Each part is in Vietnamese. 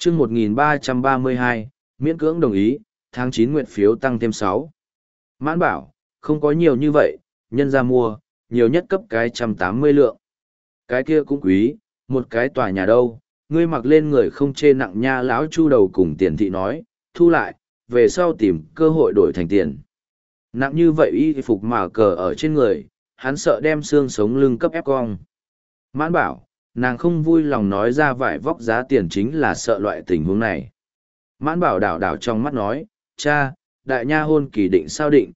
chương 1332, miễn cưỡng đồng ý, tháng 9 nguyện phiếu tăng thêm 6. Mãn bảo, không có nhiều như vậy, nhân ra mua, nhiều nhất cấp cái 180 lượng. Cái kia cũng quý, một cái tòa nhà đâu, ngươi mặc lên người không chê nặng nha. Lão Chu đầu cùng Tiền thị nói, thu lại, về sau tìm cơ hội đổi thành tiền. Nặng như vậy y phục mà cờ ở trên người, hắn sợ đem xương sống lưng cấp ép cong. Mãn bảo, nàng không vui lòng nói ra vải vóc giá tiền chính là sợ loại tình huống này. Mãn bảo đảo đảo trong mắt nói, cha, đại nha hôn kỳ định sao định,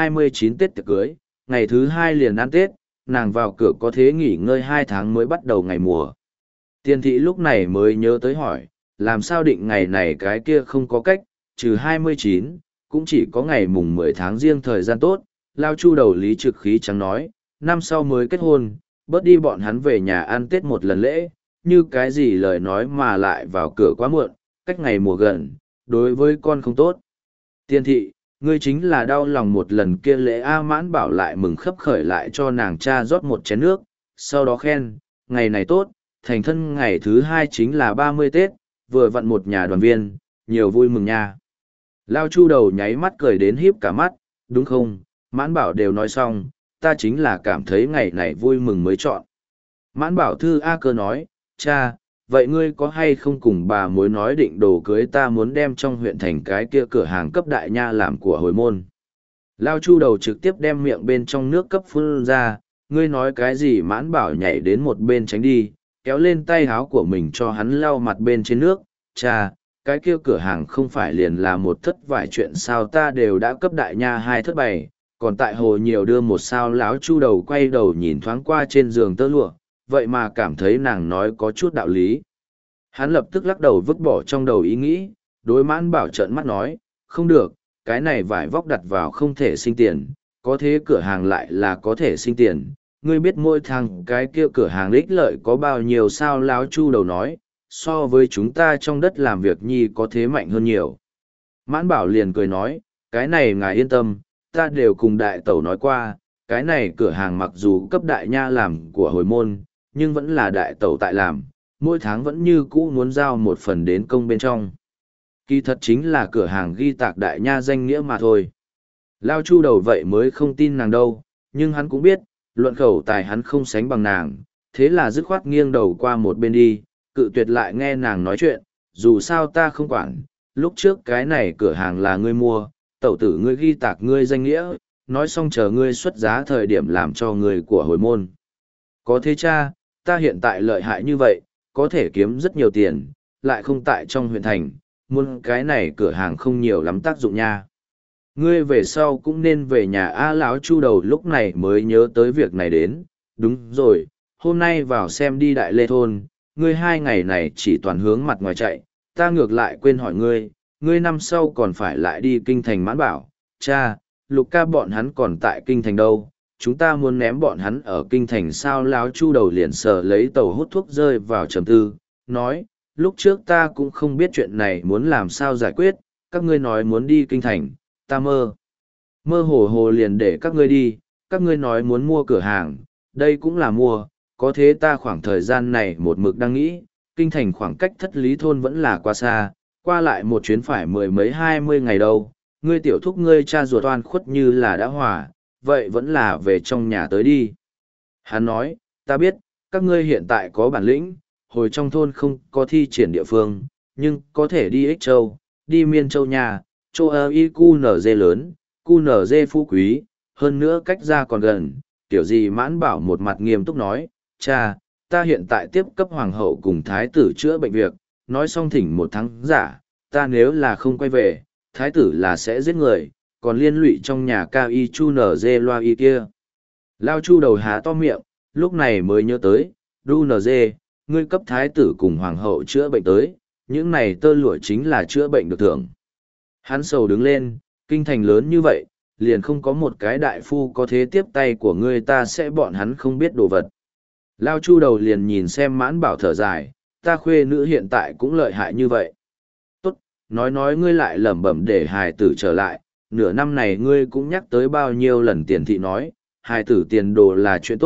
29 Tết tiệc cưới, ngày thứ 2 liền ăn Tết, nàng vào cửa có thế nghỉ ngơi 2 tháng mới bắt đầu ngày mùa. Tiền thị lúc này mới nhớ tới hỏi, làm sao định ngày này cái kia không có cách, trừ 29, cũng chỉ có ngày mùng 10 tháng riêng thời gian tốt. Lao Chu đầu lý trực khí trắng nói, năm sau mới kết hôn, bớt đi bọn hắn về nhà ăn Tết một lần lễ, như cái gì lời nói mà lại vào cửa quá muộn, cách ngày mùa gần, đối với con không tốt. Tiên thị, ngươi chính là đau lòng một lần kia lễ. A Mãn bảo lại mừng khấp khởi lại cho nàng cha rót một chén nước, sau đó khen, ngày này tốt, thành thân ngày thứ 2 chính là 30 Tết, vừa vặn một nhà đoàn viên, nhiều vui mừng nha. Lao Chu đầu nháy mắt cười đến híp cả mắt, đúng không, Mãn bảo đều nói xong, ta chính là cảm thấy ngày này vui mừng mới chọn. Mãn bảo thư A Cơ nói, cha, vậy ngươi có hay không cùng bà mối nói định đồ cưới ta muốn đem trong huyện thành cái kia cửa hàng cấp đại nha làm của hồi môn. Lao Chu đầu trực tiếp đem miệng bên trong nước cấp phun ra, ngươi nói cái gì. Mãn bảo nhảy đến một bên tránh đi, kéo lên tay háo của mình cho hắn lau mặt bên trên nước, cha, cái kia cửa hàng không phải liền là một thất vải chuyện sao, ta đều đã cấp đại nha 2 thất bày, còn tại hồ nhiều đưa một sao. Lão Chu đầu quay đầu nhìn thoáng qua trên giường tơ lụa, vậy mà cảm thấy nàng nói có chút đạo lý. Hắn lập tức lắc đầu vứt bỏ trong đầu ý nghĩ, đối Mãn bảo trợn mắt nói, không được, cái này vải vóc đặt vào không thể sinh tiền, có thế cửa hàng lại là có thể sinh tiền. Ngươi biết mỗi tháng cái kia cửa hàng ích lợi có bao nhiêu sao? Lão Chu đầu nói, so với chúng ta trong đất làm việc nhi có thế mạnh hơn nhiều. Mãn bảo liền cười nói, cái này ngài yên tâm, ta đều cùng đại tẩu nói qua, cái này cửa hàng mặc dù cấp đại nha làm của hồi môn, nhưng vẫn là đại tẩu tại làm, mỗi tháng vẫn như cũ muốn giao một phần đến công bên trong. Kỳ thật chính là cửa hàng ghi tạc đại nha danh nghĩa mà thôi. Lao Chu đầu vậy mới không tin nàng đâu, nhưng hắn cũng biết, luận khẩu tài hắn không sánh bằng nàng, thế là dứt khoát nghiêng đầu qua một bên đi, cự tuyệt lại nghe nàng nói chuyện, dù sao ta không quản, lúc trước cái này cửa hàng là ngươi mua, tẩu tử ngươi ghi tạc ngươi danh nghĩa, nói xong chờ ngươi xuất giá thời điểm làm cho người của hồi môn. Có thế cha, ta hiện tại lợi hại như vậy, có thể kiếm rất nhiều tiền, lại không tại trong huyện thành, muốn cái này cửa hàng không nhiều lắm tác dụng nha. Ngươi về sau cũng nên về nhà. A Lão Chu đầu lúc này mới nhớ tới việc này đến, đúng rồi, hôm nay vào xem đi Đại Lê Thôn, ngươi 2 ngày này chỉ toàn hướng mặt ngoài chạy, ta ngược lại quên hỏi ngươi, ngươi năm sau còn phải lại đi kinh thành. Mãn bảo, cha, Lục ca bọn hắn còn tại kinh thành đâu, chúng ta muốn ném bọn hắn ở kinh thành sao? Lão Chu đầu liền sờ lấy tàu hút thuốc rơi vào trầm tư, nói, lúc trước ta cũng không biết chuyện này muốn làm sao giải quyết, các ngươi nói muốn đi kinh thành, ta mơ hồ hồ liền để các ngươi đi, các ngươi nói muốn mua cửa hàng, đây cũng là mua, có thế ta khoảng thời gian này một mực đang nghĩ, kinh thành khoảng cách Thất Lý Thôn vẫn là quá xa, qua lại một chuyến phải 10 mấy 20 ngày đâu, ngươi tiểu thúc ngươi cha ruột oan khuất như là đã hòa, vậy vẫn là về trong nhà tới đi. Hắn nói, ta biết, các ngươi hiện tại có bản lĩnh, hồi trong thôn không có thi triển địa phương, nhưng có thể đi Ích Châu, đi Miên Châu nhà, châu y QNZ lớn, QNZ phú quý, hơn nữa cách ra còn gần, tiểu gì. Mãn bảo một mặt nghiêm túc nói, cha, ta hiện tại tiếp cấp hoàng hậu cùng thái tử chữa bệnh việc, nói xong thỉnh 1 tháng giả, ta nếu là không quay về, thái tử là sẽ giết người, còn liên lụy trong nhà cao y chu nở dê loa y kia. Lao Chu đầu há to miệng, lúc này mới nhớ tới, đu nở dê, ngươi cấp thái tử cùng hoàng hậu chữa bệnh tới, những này tơ lụa chính là chữa bệnh được thưởng. Hắn sầu đứng lên, kinh thành lớn như vậy, liền không có một cái đại phu có thế tiếp tay của ngươi, ta sẽ bọn hắn không biết đồ vật. Lao Chu đầu liền nhìn xem Mãn bảo thở dài, ta khuê nữ hiện tại cũng lợi hại như vậy. Tốt, nói ngươi lại lẩm bẩm để hài tử trở lại, nửa năm này ngươi cũng nhắc tới bao nhiêu lần. Tiền thị nói, hài tử tiền đồ là chuyện tốt,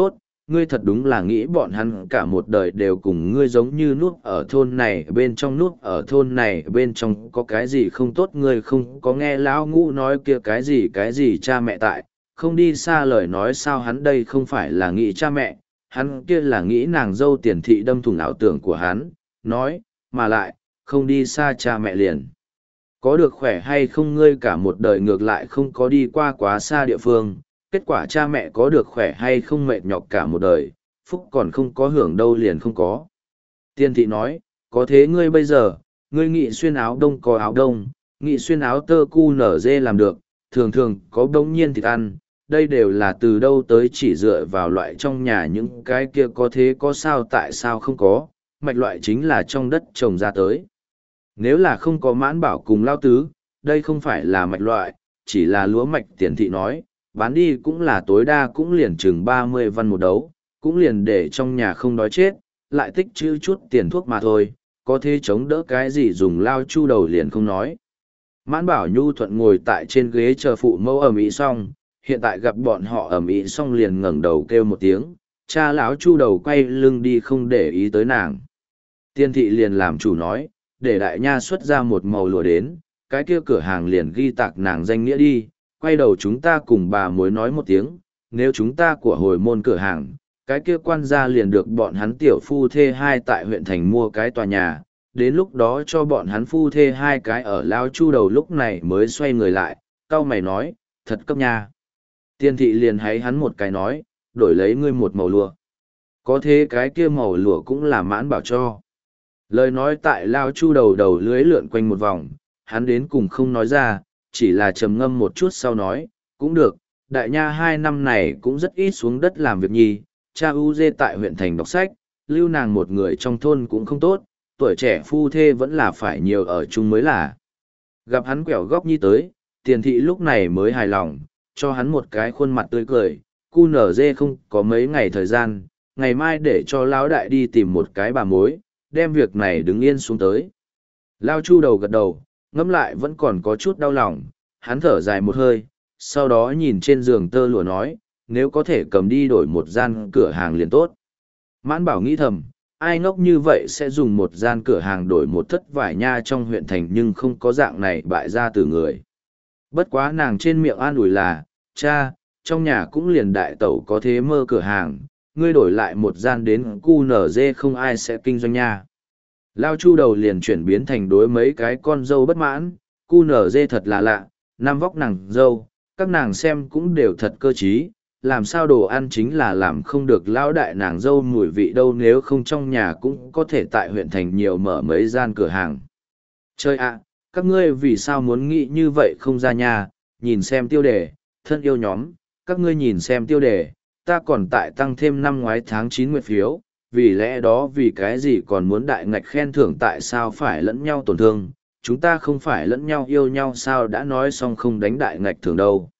ngươi thật đúng là nghĩ bọn hắn cả một đời đều cùng ngươi giống như núp ở thôn này bên trong, núp ở thôn này bên trong có cái gì không tốt, ngươi không có nghe lão ngũ nói kia cái gì cha mẹ tại, không đi xa lời nói sao, hắn đây không phải là nghĩ cha mẹ, hắn kia là nghĩ nàng dâu Tiền Thị đâm thủng ảo tưởng của hắn, nói, mà lại, không đi xa cha mẹ liền. Có được khỏe hay không, ngươi cả một đời ngược lại không có đi qua quá xa địa phương, kết quả cha mẹ có được khỏe hay không mệt nhọc cả một đời, phúc còn không có hưởng đâu liền không có. Tiền Thị nói, có thế ngươi bây giờ, ngươi nghị xuyên áo đông có áo đông, nghị xuyên áo tơ cu nở dê làm được, thường thường có đống nhiên thịt ăn, đây đều là từ đâu tới, chỉ dựa vào loại trong nhà những cái kia có thế có sao tại sao không có, mạch loại chính là trong đất trồng ra tới. Nếu là không có Mãn Bảo cùng Lao Tứ, đây không phải là mạch loại, chỉ là lúa mạch. Tiền Thị nói, bán đi cũng là tối đa cũng liền chừng 30 văn một đấu, cũng liền để trong nhà không đói chết, lại tích trữ chút tiền thuốc mà thôi, có thế chống đỡ cái gì dùng Lao Chu đầu liền không nói. Mãn Bảo nhu thuận ngồi tại trên ghế chờ phụ mẫu ầm ĩ xong, hiện tại gặp bọn họ ầm ĩ xong liền ngẩng đầu kêu một tiếng, cha lão Chu đầu quay lưng đi không để ý tới nàng. Tiền Thị liền làm chủ nói, để đại nha xuất ra một màu lụa đến, cái kia cửa hàng liền ghi tạc nàng danh nghĩa đi, quay đầu chúng ta cùng bà mối nói một tiếng, nếu chúng ta của hồi môn cửa hàng, cái kia quan gia liền được bọn hắn tiểu phu thê hai tại huyện thành mua cái tòa nhà, đến lúc đó cho bọn hắn phu thê hai cái ở Lao Chu đầu lúc này mới xoay người lại, cau mày nói, thật cấp nha. Tiền Thị liền háy hắn một cái nói, đổi lấy ngươi một màu lụa. Có thế cái kia màu lụa cũng là Mãn Bảo cho. Lời nói tại Lao Chu đầu đầu lưới lượn quanh một vòng, hắn đến cùng không nói ra, chỉ là trầm ngâm một chút sau nói, cũng được, đại nha 2 năm này cũng rất ít xuống đất làm việc nhi, cha u dê tại huyện thành đọc sách, lưu nàng một người trong thôn cũng không tốt, tuổi trẻ phu thê vẫn là phải nhiều ở chung mới là. Gặp hắn quẹo góc nhi tới, Tiền Thị lúc này mới hài lòng, cho hắn một cái khuôn mặt tươi cười, cu nở dê không có mấy ngày thời gian, ngày mai để cho lão đại đi tìm một cái bà mối, đem việc này đứng yên xuống tới. Lao Chu đầu gật đầu, ngẫm lại vẫn còn có chút đau lòng, hắn thở dài một hơi, sau đó nhìn trên giường tơ lụa nói, nếu có thể cầm đi đổi một gian cửa hàng liền tốt. Mãn Bảo nghĩ thầm, ai ngốc như vậy sẽ dùng một gian cửa hàng đổi một thất vải nha trong huyện thành, nhưng không có dạng này bại ra từ người. Bất quá nàng trên miệng an ủi là, cha, trong nhà cũng liền đại tẩu có thế mơ cửa hàng, ngươi đổi lại một gian đến cu nở dê không ai sẽ kinh doanh nha. Lao Chu đầu liền chuyển biến thành đối mấy cái con dâu bất mãn, cu nở dê thật là lạ, nam vóc nàng dâu, các nàng xem cũng đều thật cơ trí, làm sao đồ ăn chính là làm không được lão đại nàng dâu mùi vị đâu, nếu không trong nhà cũng có thể tại huyện thành nhiều mở mấy gian cửa hàng. Chơi ạ, các ngươi vì sao muốn nghĩ như vậy không ra nhà, nhìn xem tiêu đề, thân yêu nhóm, các ngươi nhìn xem tiêu đề, ta còn tại tăng thêm năm ngoái tháng 9 nguyệt phiếu, vì lẽ đó vì cái gì còn muốn đại ngạch khen thưởng, tại sao phải lẫn nhau tổn thương, chúng ta không phải lẫn nhau yêu nhau sao, đã nói xong không đánh đại ngạch thưởng đâu.